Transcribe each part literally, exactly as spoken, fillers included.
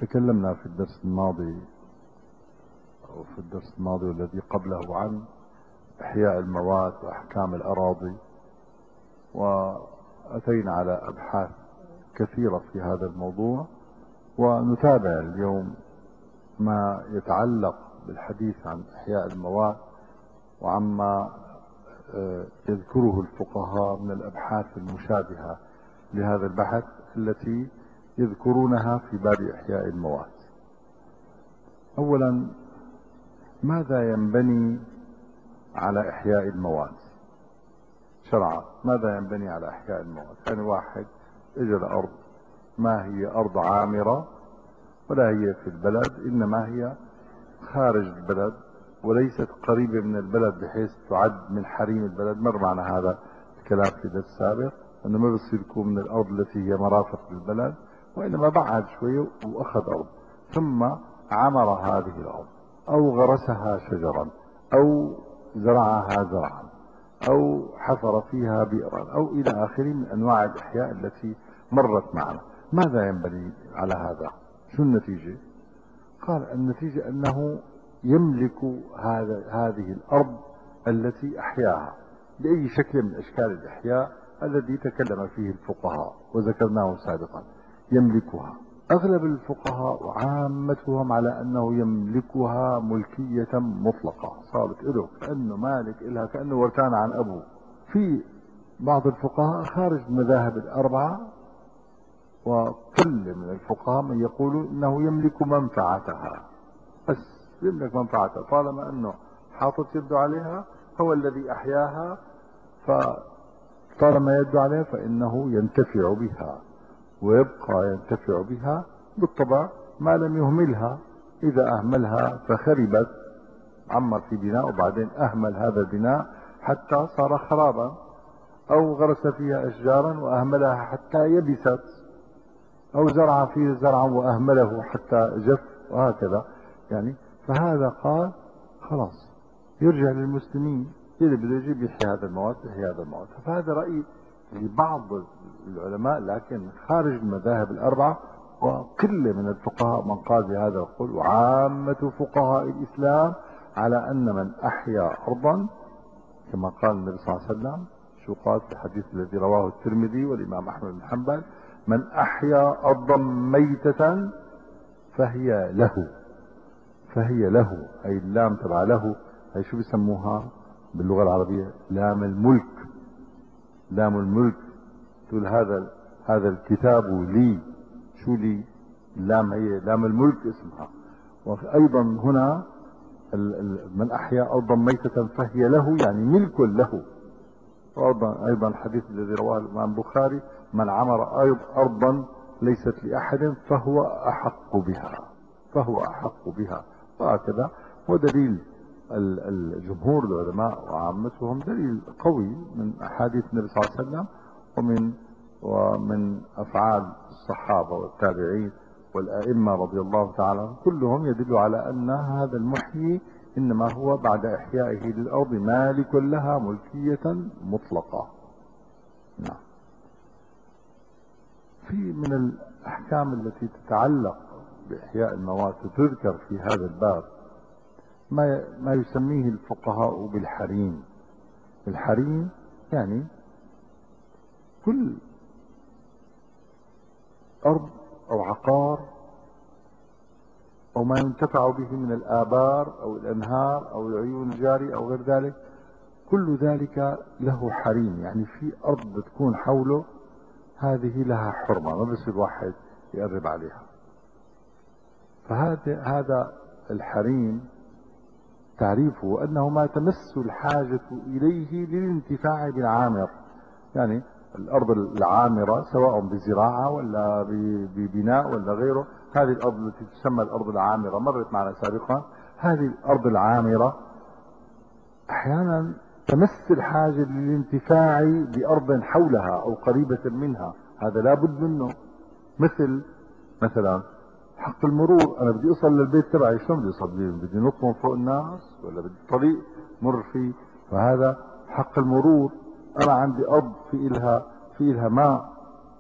تكلمنا في الدرس الماضي أو في الدرس الماضي والذي قبله عن إحياء الموات وأحكام الأراضي، وأتينا على أبحاث كثيرة في هذا الموضوع، ونتابع اليوم ما يتعلق بالحديث عن إحياء الموات وعما يذكره الفقهاء من الأبحاث المشابهة لهذا البحث التي يذكرونها في باب إحياء الموات. أولا، ماذا ينبني على إحياء الموات شرعا؟ ماذا ينبني على إحياء الموات؟ يعني واحد اجى الأرض ما هي أرض عامرة ولا هي في البلد، إنما هي خارج البلد وليست قريبة من البلد بحيث تعد من حريم البلد. مر معنا هذا الكلام في الدرس السابق، أنه ما بصير يكون من الأرض التي هي مرافق للبلد، وإنما بعد شوية وأخذ أرض ثم عمر هذه الأرض أو غرسها شجرا أو زرعها زرعا أو حفر فيها بئرا أو إلى آخره من أنواع الإحياء التي مرت معنا. ماذا ينبني على هذا؟ شو النتيجة؟ قال النتيجة أنه يملك هذا هذه الأرض التي أحياها بأي شكل من أشكال الإحياء الذي تكلم فيه الفقهاء وذكرناه سابقا. يملكها أغلب الفقهاء وعامتهم على أنه يملكها ملكية مطلقة، صارت له كأنه مالك إلها، كأنه ورثان عن أبوه. في بعض الفقهاء خارج المذاهب الأربعة وكل من الفقهاء من يقول انه يملك منفعتها، بس يملك منفعتها طالما انه حاطط يده عليها، هو الذي احياها، فطالما يده عليها فانه ينتفع بها ويبقى ينتفع بها بالطبع ما لم يهملها. اذا اهملها فخربت، عمر في بناء وبعدين اهمل هذا البناء حتى صار خرابا، او غرس فيها اشجارا واهملها حتى يبست، او زرع فيه زرعا واهمله حتى جف، وهكذا. يعني فهذا قال خلاص يرجع للمسلمين اللي بده يجيب يحيي هذا المواد يحيي هذا المواد. فهذا رأي لبعض العلماء لكن خارج المذاهب الأربعة، وكل من الفقهاء من قال بهذا القول، وعامة فقهاء الإسلام على أن من أحيا أرضا كما قال النبي صلى الله عليه وسلم، شو قال في الحديث الذي رواه الترمذي والإمام أحمد بن حنبل: من أحيا أرضا ميتة فهي له. فهي له أي اللام تبع له، هي شو بيسموها باللغة العربية؟ لام الملك. لام الملك تقول هذا هذا الكتاب لي. شو لي؟ اللام هي لام الملك اسمها. وأيضا هنا من أحيا أرضا ميتة فهي له يعني ملك له. وأيضا أيضا الحديث الذي رواه الإمام البخاري: من عمر أرضا ليست لأحد فهو أحق بها. فهو أحق بها. وهكذا. ودليل الجمهور العلماء وعامتهم دليل قوي من أحاديث النبي صلى الله عليه وسلم ومن ومن أفعال الصحابة والتابعين والأئمة رضي الله تعالى عنهم، كلهم يدل على أن هذا المحيي إنما هو بعد إحيائه للأرض مالك لها ملكية مطلقة. نعم. في من الأحكام التي تتعلق بإحياء الموات تذكر في هذا الباب ما ما يسميه الفقهاء بالحريم. الحريم يعني كل أرض أو عقار أو ما ينتفع به من الآبار أو الأنهار أو العيون الجارية أو غير ذلك، كل ذلك له حريم. يعني في أرض بتكون حوله هذه لها حرمة، ما بصير واحد يقرب عليها. فهذا هذا الحريم تعريفه أنه ما تمس الحاجة إليه للانتفاع بالعامر. يعني الأرض العامرة سواء بزراعة ولا ببناء ولا غيره، هذه الأرض التي تسمى الأرض العامرة مرت معنا سابقا. هذه الأرض العامرة أحيانا تمس الحاجة للانتفاع بأرض حولها أو قريبة منها، هذا لا بد منه. مثل مثلا حق المرور، أنا بدي أوصل للبيت تبعي، شلون بدي أوصل؟ بدي نط من فوق الناس ولا بدي طريق مر فيه؟ فهذا حق المرور. أنا عندي أرض في إلها في إلها ماء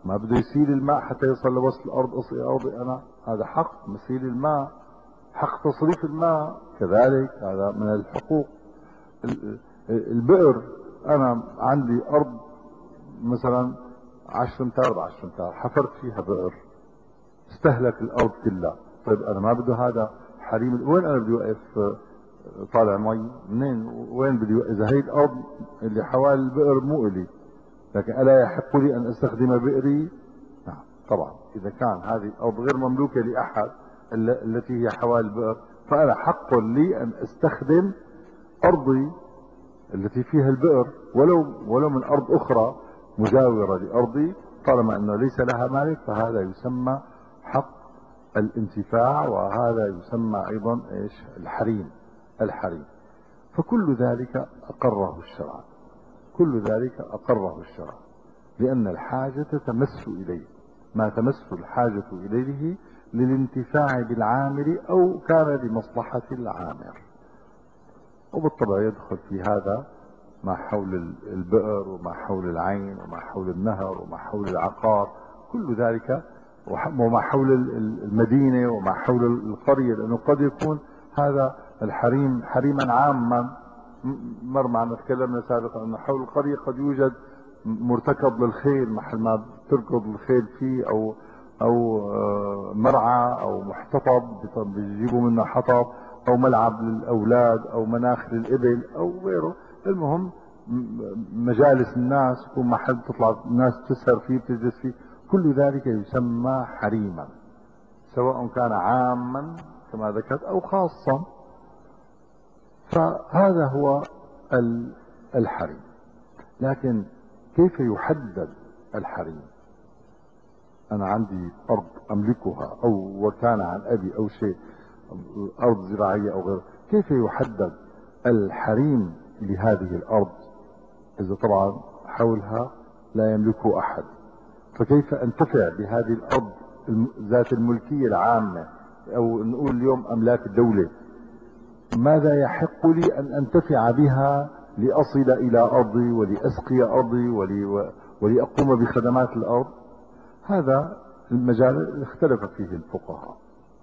ما بده يسيل الماء حتى يوصل لوسط الارض، اصلي ارضي انا، هذا حق مسيل الماء، حق تصريف الماء كذلك هذا من الحقوق. البئر انا عندي ارض مثلا عشر امتار بعشر امتار، حفرت فيها بئر استهلك الارض كلها، طيب انا ما بده هذا حريم، وين انا بدي اوقف طالع مي منين؟ وين بدي اوقف اذا هي الارض اللي حوالي البئر مو الي، لكن الا يحق لي ان استخدم بئري؟ نعم طبعا، اذا كان هذه الارض غير مملوكه لاحد التي هي حوالي البئر، فانا حق لي ان استخدم ارضي التي فيها البئر ولو ولو من ارض اخرى مجاوره لارضي، طالما انه ليس لها مالك، فهذا يسمى حق الانتفاع، وهذا يسمى ايضا ايش؟ الحريم. الحريم. فكل ذلك اقره الشرع، كل ذلك اقره الشرع، لان الحاجة تمس اليه، ما تمس الحاجة اليه للانتفاع بالعامل او كان لمصلحة العامر. وبالطبع يدخل في هذا ما حول البئر وما حول العين وما حول النهر وما حول العقار، كل ذلك، وما حول المدينة وما حول القرية، لأنه قد يكون هذا الحريم حريما عاما. مر معنا تكلمنا سابقا أنه حول القرية قد يوجد مرتكب للخيل، محل ما تركض الخيل فيه، أو أو مرعى أو محتطب بيجيبوا منه حطب، أو ملعب للأولاد أو مناخ للإبل أو غيره. المهم مجالس الناس، يكون محل تطلع الناس تسهر فيه تجلس فيه، كل ذلك يسمى حريما، سواء كان عاما كما ذكرت او خاصا. فهذا هو الحريم. لكن كيف يحدد الحريم؟ انا عندي ارض املكها او وكان عن ابي او شيء، ارض زراعية او غيره، كيف يحدد الحريم لهذه الارض اذا طبعا حولها لا يملكه احد؟ فكيف انتفع بهذه الارض ذات الملكية العامة، او نقول اليوم املاك الدولة؟ ماذا يحق لي ان انتفع بها لاصل الى ارضي ولاسقي ارضي ولي ولأقوم بخدمات الارض؟ هذا المجال اختلف فيه الفقهاء.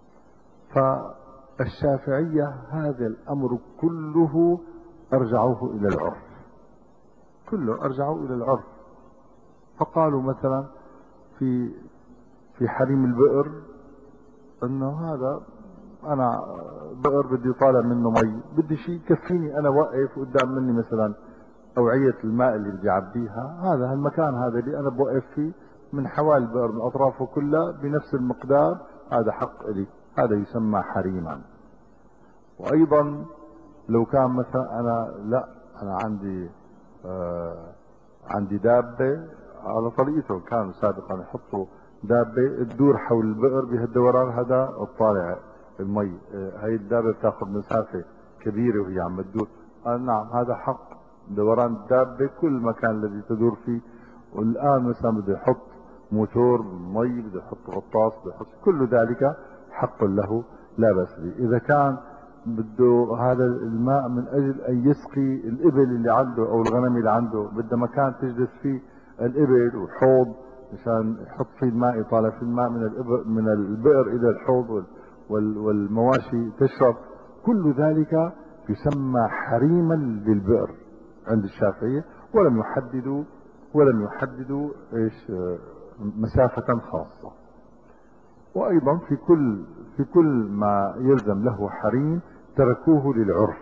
فالشافعية هذا الامر كله ارجعوه الى العرف، كله ارجعوا الى العرف. فقالوا مثلا في في حريم البئر انه هذا انا بئر بدي طالع منه مي، بدي شيء يكفيني انا واقف قدام مني مثلا اوعية الماء اللي بدي اعبيها، هذا المكان هذا اللي انا بوقف فيه من حوالي البئر من اطرافه كلها بنفس المقدار، هذا حق لي، هذا يسمى حريما. وايضا لو كان مثلا انا لا انا عندي آه عندي دابة على طريقته، كانوا سابقا يحطوا دابة تدور حول البئر بهالدوران هذا الطالع المي، هاي الدابة بتاخذ مسافة كبيرة وهي عم تدور، قال نعم هذا حق دوران الدابة كل مكان الذي تدور فيه. والآن مثلا بده يحط موتور مي، بده يحط غطاس، بده يحط كل ذلك حق له لا بأس به. إذا كان بده هذا الماء من أجل أن يسقي الإبل اللي عنده أو الغنم اللي عنده، بده مكان تجلس فيه الإبل وحوض مشان يحط فيه الماء، يطالع فيه الماء من الإبر من البئر إلى الحوض والمواشي تشرب، كل ذلك يسمى حريما للبئر عند الشافعية. ولم يحددوا ولم يحددوا ايش مسافة خاصة. وايضا في كل في كل ما يلزم له حريم تركوه للعرف.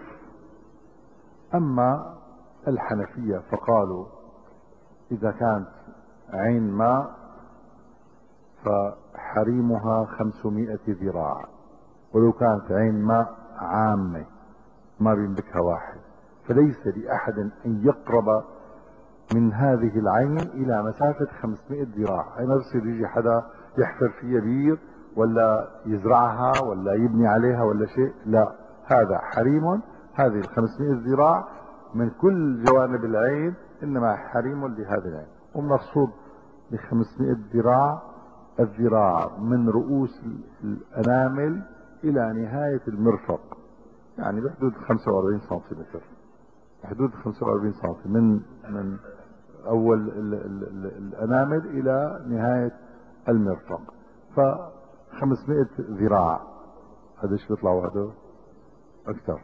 اما الحنفية فقالوا اذا كانت عين ماء فحريمها خمسمائة ذراع، ولو كانت عين ماء عامة ما بيملكها واحد، فليس لأحد أن يقرب من هذه العين إلى مسافة خمسمائة ذراع. أي ما بصير يجي حدا يحفر فيها بير ولا يزرعها ولا يبني عليها ولا شيء، لا، هذا حريم. هذه الخمسمائة ذراع من كل جوانب العين إنما حريم لهذه العين. ومقصود بخمسمائة ذراع الذراع من رؤوس الأنامل إلى نهاية المرفق، يعني بحدود خمسة وأربعين سنتيمتر، بحدود خمسة وأربعين سنتيمتر من من اول ال ال ال الانامل الى نهاية المرفق، ف خمسمائة ذراع. قديش بيطلعوا هذول؟ اكثر،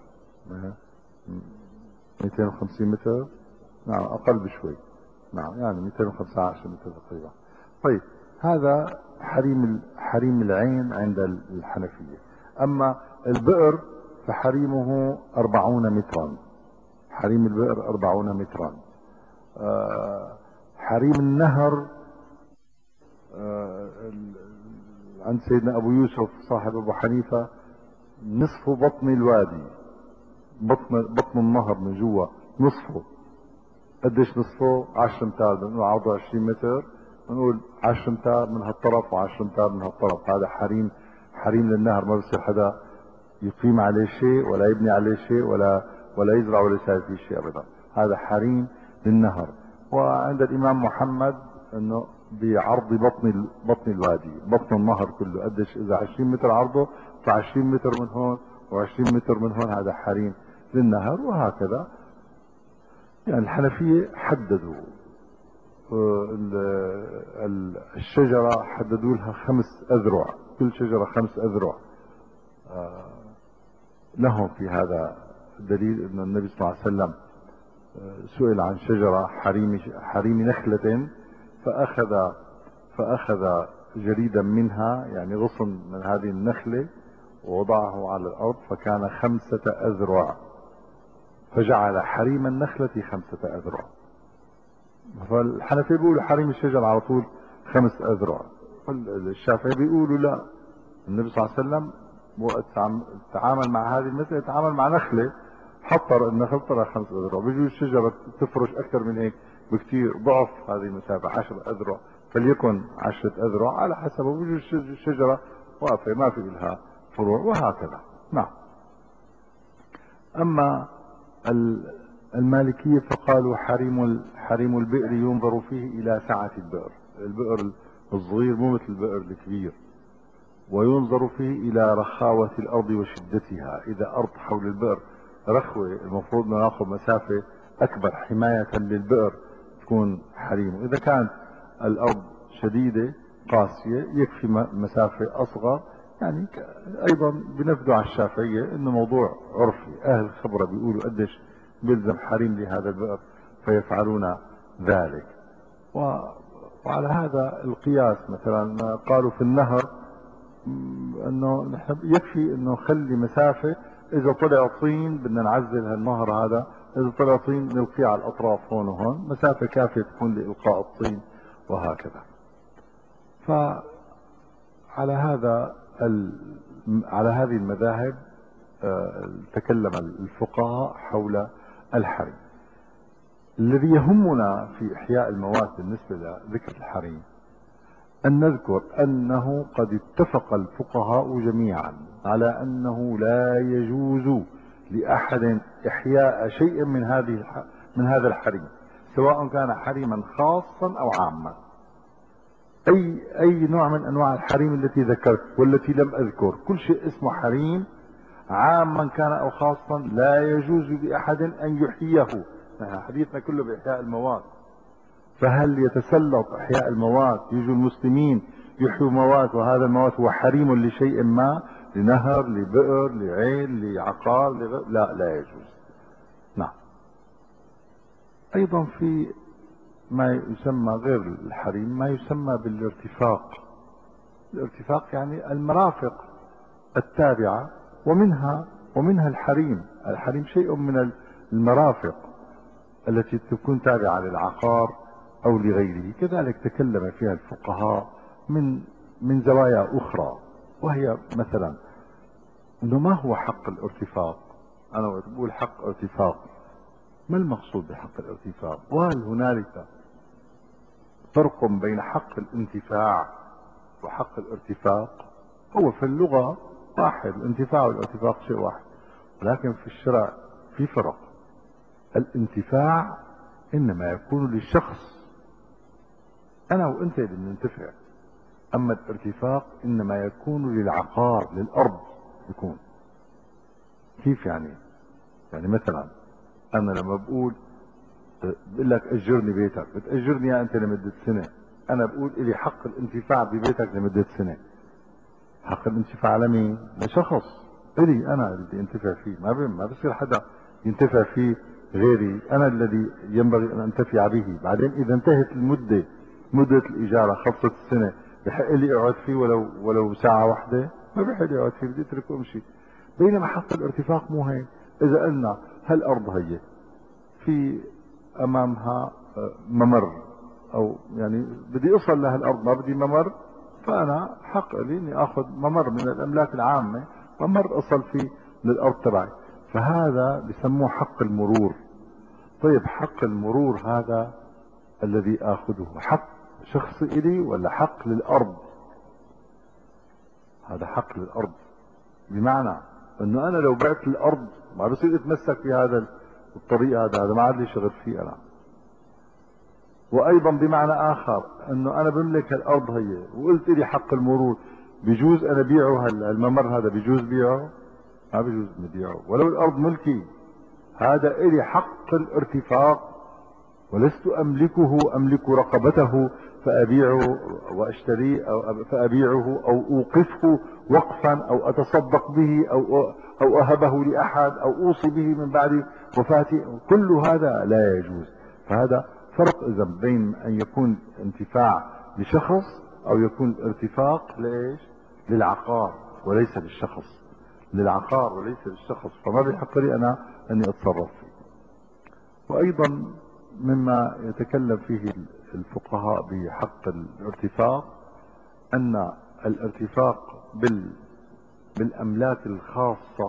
مئتين وخمسين متر، نعم اقل بشوي، نعم يعني مئتين وخمسة عشر متر تقريبا. طيب هذا حريم حريم العين عند الحنفية. اما البئر فحريمه أربعون مترا، حريم البئر أربعون مترا. آه حريم النهر آه عند سيدنا ابو يوسف صاحب ابو حنيفة نصف بطن الوادي، بطن بطن النهر من جوا نصفه. قديش نصفه؟ عشرة امتار، بنقول عرضه عشرين متر، بنقول عشرة امتار من هالطرف و10 امتار من هالطرف. هذا حريم حريم للنهر، ما بصير حدا يقيم عليه شيء ولا يبني عليه شيء ولا ولا يزرع ولا يساوي فيه شيء ابدا. هذا حريم للنهر. وعند الامام محمد انه بعرض بطن بطن الوادي، بطن النهر كله قديش؟ اذا عشرين متر عرضه فعشرين متر من هون و20 متر من هون، هذا حريم للنهر. وهكذا يعني الحنفية حددوا الشجرة، حددوا لها خمس أذرع، كل شجرة خمس أذرع. لهم في هذا دليل أن النبي صلى الله عليه وسلم سئل عن شجرة حريم حريم نخلة، فأخذ فأخذ جريدا منها، يعني غصن من هذه النخلة، ووضعه على الأرض فكان خمسة أذرع، فجعل حريم النخلة خمسة أذرع. فالحنفية بيقولوا حريم الشجر على طول خمس أذرع، الشافعي بيقولوا لا، النبي صلى الله عليه وسلم وقت تعامل مع هذه المسألة تعامل مع نخلة، حطر النخل طلع خمس أذرع. بيجوز الشجرة تفرش أكثر من هيك بكثير، ضعف هذه المسافة عشر أذرع، فليكن عشرة أذرع على حسب. بيجوز الشجرة واقفة ما في لها فروع، وهكذا. نعم. أما المالكية فقالوا حريم حريم البئر ينظر فيه إلى سعة البئر، البئر الصغير مو مثل البئر الكبير، وينظر فيه إلى رخاوة الأرض وشدتها. إذا أرض حول البئر رخوة المفروض ناخذ مسافة أكبر حماية للبئر تكون حريم. إذا كانت الأرض شديدة قاسية يكفي مسافة أصغر. يعني أيضا بنفذوا على الشافعية إنه موضوع عرفي، أهل الخبرة بيقولوا قديش بيلزم حريم لهذا البئر فيفعلون ذلك. وعلى هذا القياس مثلا قالوا في النهر انه نحن يكفي انه خلي مسافة، اذا طلع طين بدنا نعزل هالنهر هذا، اذا طلع طين نلقيه على الاطراف هون وهون، مسافة كافية تكون لالقاء الطين، وهكذا. فعلى هذا على هذه المذاهب تكلم الفقهاء حول الحريم. الذي يهمنا في احياء المواد بالنسبة لذكر الحريم أن نذكر أنه قد اتفق الفقهاء جميعا على أنه لا يجوز لأحد إحياء شيء من هذه من هذا الحريم، سواء كان حريما خاصا أو عاما. أي أي نوع من أنواع الحريم التي ذكرت والتي لم أذكر، كل شيء اسمه حريم عاما كان أو خاصا، لا يجوز لأحد أن يحييه. حديثنا كله بإحياء المواد، فهل يتسلط احياء المواد، يجوا المسلمين يحيوا مواد وهذا المواد هو حريم لشيء ما، لنهر لبئر لعين لعقار لغ... لا لا يجوز. نعم. ايضا في ما يسمى غير الحريم ما يسمى بالارتفاق. الارتفاق يعني المرافق التابعة، ومنها ومنها الحريم. الحريم شيء من المرافق التي تكون تابعة للعقار او لغيره. كذلك تكلم فيها الفقهاء من من زوايا اخرى، وهي مثلا انه ما هو حق الارتفاق. انا وقت بقول حق ارتفاق ما المقصود بحق الارتفاق؟ وهل هنالك فرق بين حق الانتفاع وحق الارتفاق؟ هو في اللغة واحد، الانتفاع والارتفاق شيء واحد، ولكن في الشرع في فرق. الانتفاع انما يكون للشخص، انا وانت اللي بننتفع. اما الارتفاق انما يكون للعقار للارض. يكون كيف يعني؟ يعني مثلا انا لما بقول بقول لك اجرني بيتك، بتاجرني يا انت لمده سنه، انا بقول الي حق الانتفاع ببيتك لمده سنه. حق الانتفاع على مين؟ لشخص الي انا اللي بدي انتفع فيه، ما بي ما بصير حدا ينتفع فيه غيري، انا الذي ينبغي ان انتفع به. بعدين اذا انتهت المده، مده الاجاره خلصت السنه، بحق لي اقعد فيه ولو ولو ساعه واحده؟ ما بحق لي اقعد فيه، بدي اتركه وامشي. بينما حق الارتفاق مو هيك. اذا قلنا هالارض هي في امامها ممر، او يعني بدي اصل لهالارض ما بدي ممر، فانا حق لي اني اخذ ممر من الاملاك العامه، ممر اصل فيه للارض تبعي، فهذا بسموه حق المرور. طيب حق المرور هذا الذي اخذه حق شخصي الي ولا حق للارض؟ هذا حق للارض، بمعنى انه انا لو بعت الارض ما بصير اتمسك في هذا الطريق، هذا هذا ما عاد لي شغل فيه انا. وايضا بمعنى اخر انه انا بملك الارض هي وقلت لي حق المرور، بجوز انا بيعه الممر هذا، بجوز بيعه؟ ما بجوز نبيعه ولو الارض ملكي. هذا الي حق الارتفاق، ولست املكه، املك رقبته فابيعه واشتريه، او فابيعه او اوقفه وقفا، او اتصدق به، او او اهبه لاحد، او اوصي به من بعد وفاتي، كل هذا لا يجوز. فهذا فرق اذا بين ان يكون انتفاع لشخص او يكون الارتفاق لايش؟ للعقار وليس للشخص، للعقار وليس للشخص، فما بيحق لي انا اني اتصرف فيه. وايضا مما يتكلم فيه الفقهاء بحق الارتفاق ان الارتفاق بال بالاملاك الخاصة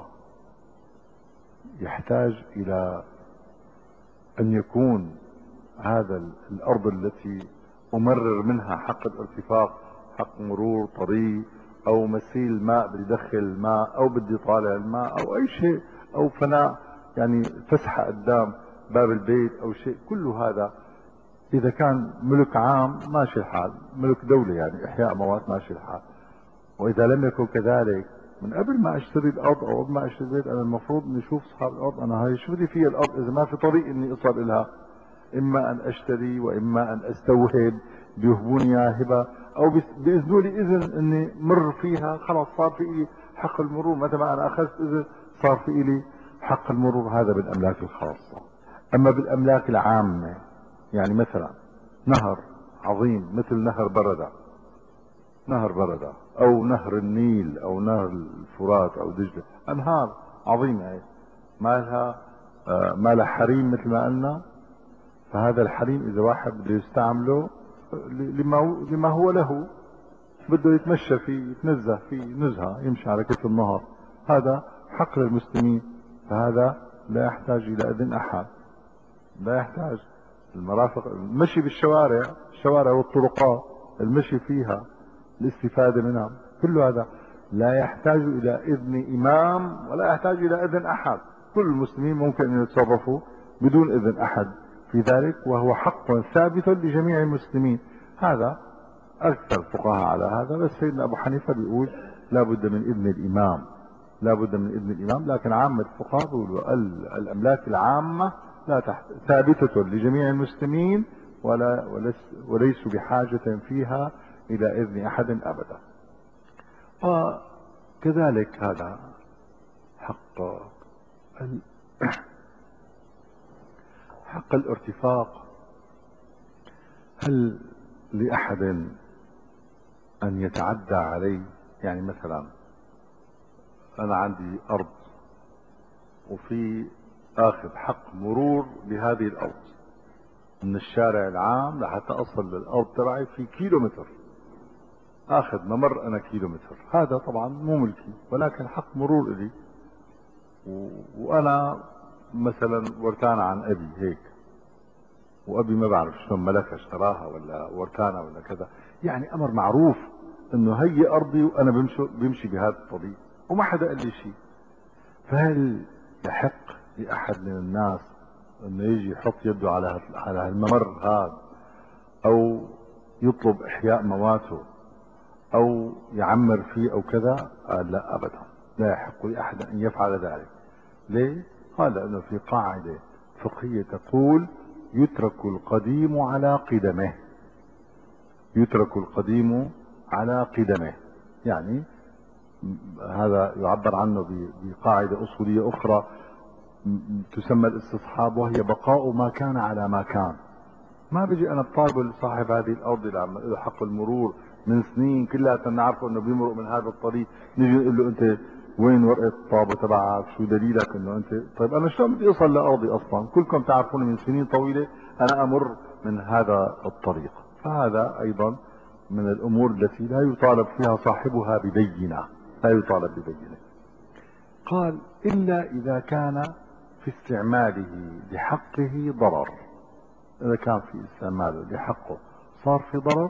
يحتاج الى ان يكون هذا الارض التي امرر منها حق الارتفاق، حق مرور طريق او مسيل ماء بدي ادخل الماء او بدي طالع الماء او اي شيء، او فناء يعني فسحة قدام باب البيت او شيء، كل هذا اذا كان ملك عام ماشي الحال، ملك دولة يعني احياء موات ماشي الحال. واذا لم يكن كذلك، من قبل ما اشتري الارض او قبل ما اشتري البيت انا المفروض اني اشوف اصحاب الارض، انا هاي شو بدي فيها الارض اذا ما في طريق اني اصل الها، اما ان اشتري واما ان استوهب، بيوهبوني اياها هبه او بيأذنوا لي اذن اني مر فيها، خلاص صار في لي حق المرور، متى ما انا اخذت اذن صار في لي حق المرور. هذا بالاملاك الخاصة. اما بالاملاك العامة، يعني مثلا نهر عظيم مثل نهر بردة، نهر بردة او نهر النيل او نهر الفرات او دجلة، انهار عظيمة هي ما لها آه ما لها حريم مثل ما قلنا، فهذا الحريم اذا واحد بده يستعمله لما لما هو له، بده يتمشى فيه يتنزه فيه نزهة، يمشي على كتف النهر، هذا حق للمسلمين، فهذا لا يحتاج الى اذن احد، لا يحتاج. المرافق المشي بالشوارع، الشوارع والطرقات المشي فيها الاستفادة منها، كل هذا لا يحتاج الى اذن امام ولا يحتاج الى اذن احد، كل المسلمين ممكن ان يتصرفوا بدون اذن احد في ذلك، وهو حق ثابت لجميع المسلمين. هذا اكثر الفقهاء على هذا، بس سيدنا ابو حنيفة بيقول لا بد من اذن الامام، لا بد من اذن الامام، لكن عامة الفقهاء بيقولوا الاملاك العامة لا تحت ثابتة لجميع المسلمين ولا وليس وليسوا بحاجة فيها الى اذن احد ابدا. وكذلك هذا حق ال... حق الارتفاق، هل لاحد ان يتعدى علي؟ يعني مثلا انا عندي ارض وفي اخذ حق مرور بهذه الارض من الشارع العام لحتى اصل للارض تبعي في كيلو متر، اخذ ممر انا كيلو متر، هذا طبعا مو ملكي ولكن حق مرور الي، و... وانا مثلا ورثان عن ابي هيك، وابي ما بعرف شلون ملكها، اشتراها ولا ورثانها ولا كذا، يعني امر معروف انه هي ارضي وانا بمشي بمشي بهذا الطريق وما حدا قال لي شيء. فهل يحق لاحد من الناس انه يجي يحط يده على على الممر هذا او يطلب احياء مواته او يعمر فيه او كذا؟ قال لا ابدا، لا يحق لاحد ان يفعل ذلك. ليه؟ قال لانه في قاعدة فقهية تقول يترك القديم على قدمه، يترك القديم على قدمه. يعني هذا يعبر عنه بقاعدة أصولية أخرى تسمى الاستصحاب، وهي بقاء ما كان على ما كان. ما بيجي أنا بطالب لصاحب هذه الأرض اللي عم له حق المرور من سنين كلها نعرفه إنه بيمرق من هذا الطريق، نيجي نقول له أنت وين ورقة الطابة تبعك؟ شو دليلك إنه أنت؟ طيب أنا شلون بدي أوصل لأرضي أصلا؟ كلكم تعرفوني من سنين طويلة أنا أمر من هذا الطريق. فهذا أيضا من الأمور التي لا يطالب فيها صاحبها ببينة، لا يطالب ببينة. قال إلا إذا كان في استعماله لحقه ضرر. إذا كان في استعماله لحقه صار في ضرر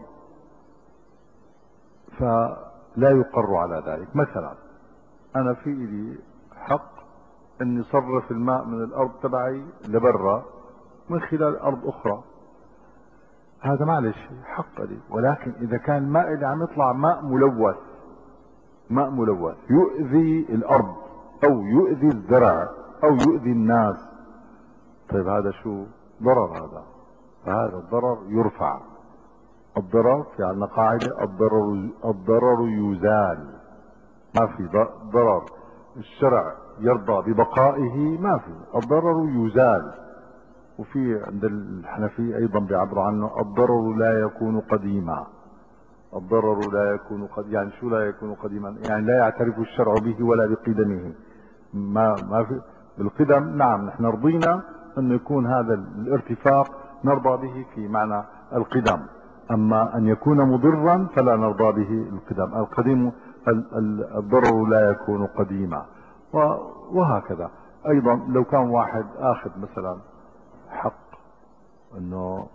فلا يقر على ذلك. مثلا أنا في لي حق أني صرف الماء من الأرض تبعي لبرا من خلال أرض أخرى، هذا معلش حق لي. ولكن إذا كان الماء اللي عم يطلع ماء ملوث، ماء ملوث يؤذي الأرض أو يؤذي الزرع أو يؤذي الناس، طيب هذا شو ضرر؟ هذا فهذا الضرر يرفع. الضرر في عندنا قاعدة الضرر الضرر يزال. ما في ضرر الشرع يرضى ببقائه، ما في، الضرر يزال. وفي عند الحنفية أيضا بيعبروا عنه الضرر لا يكون قديما. الضرر لا يكون قد يعني شو لا يكون قديما؟ يعني لا يعترف الشرع به ولا بقدمه. ما ما في بالقدم. نعم نحن رضينا أن يكون هذا الارتفاق نرضى به في معنى القدم، أما أن يكون مضرا فلا نرضى به القدم. القديم الضرر لا يكون قديما. وهكذا أيضا لو كان واحد آخذ مثلا حق أنه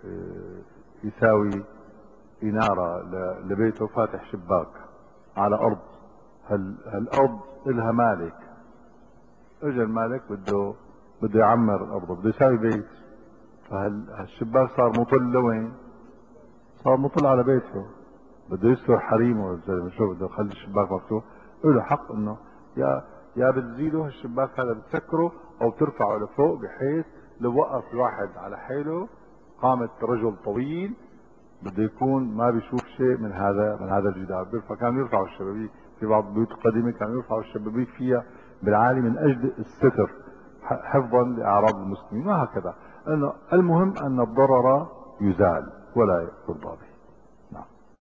يساوي إنارة لبيته فاتح شباك على أرض، هل هالأرض إلها مالك، اجى المالك بده بده يعمر الأرض، بده يساوي بيت، فهل هالشباك صار مطل لوين؟ صار مطل على بيته، بده يستر حريمه الزلمه، شو بده يخلي الشباك مفتوح؟ له حق انه يا يا بتزيله هالشباك هذا بتسكره او بترفعه لفوق، بحيث لو وقف الواحد على حيله قامة رجل طويل بده يكون ما بيشوف شيء من هذا من هذا الجدار. بيرفع كانوا يرفعوا الشبابيك في بعض البيوت القديمه، كانوا يرفعوا الشبابيك فيها بالعالي من اجل الستر حفظا لاعراض المسلمين. وهكذا انه المهم ان الضرر يزال ولا يرضى به.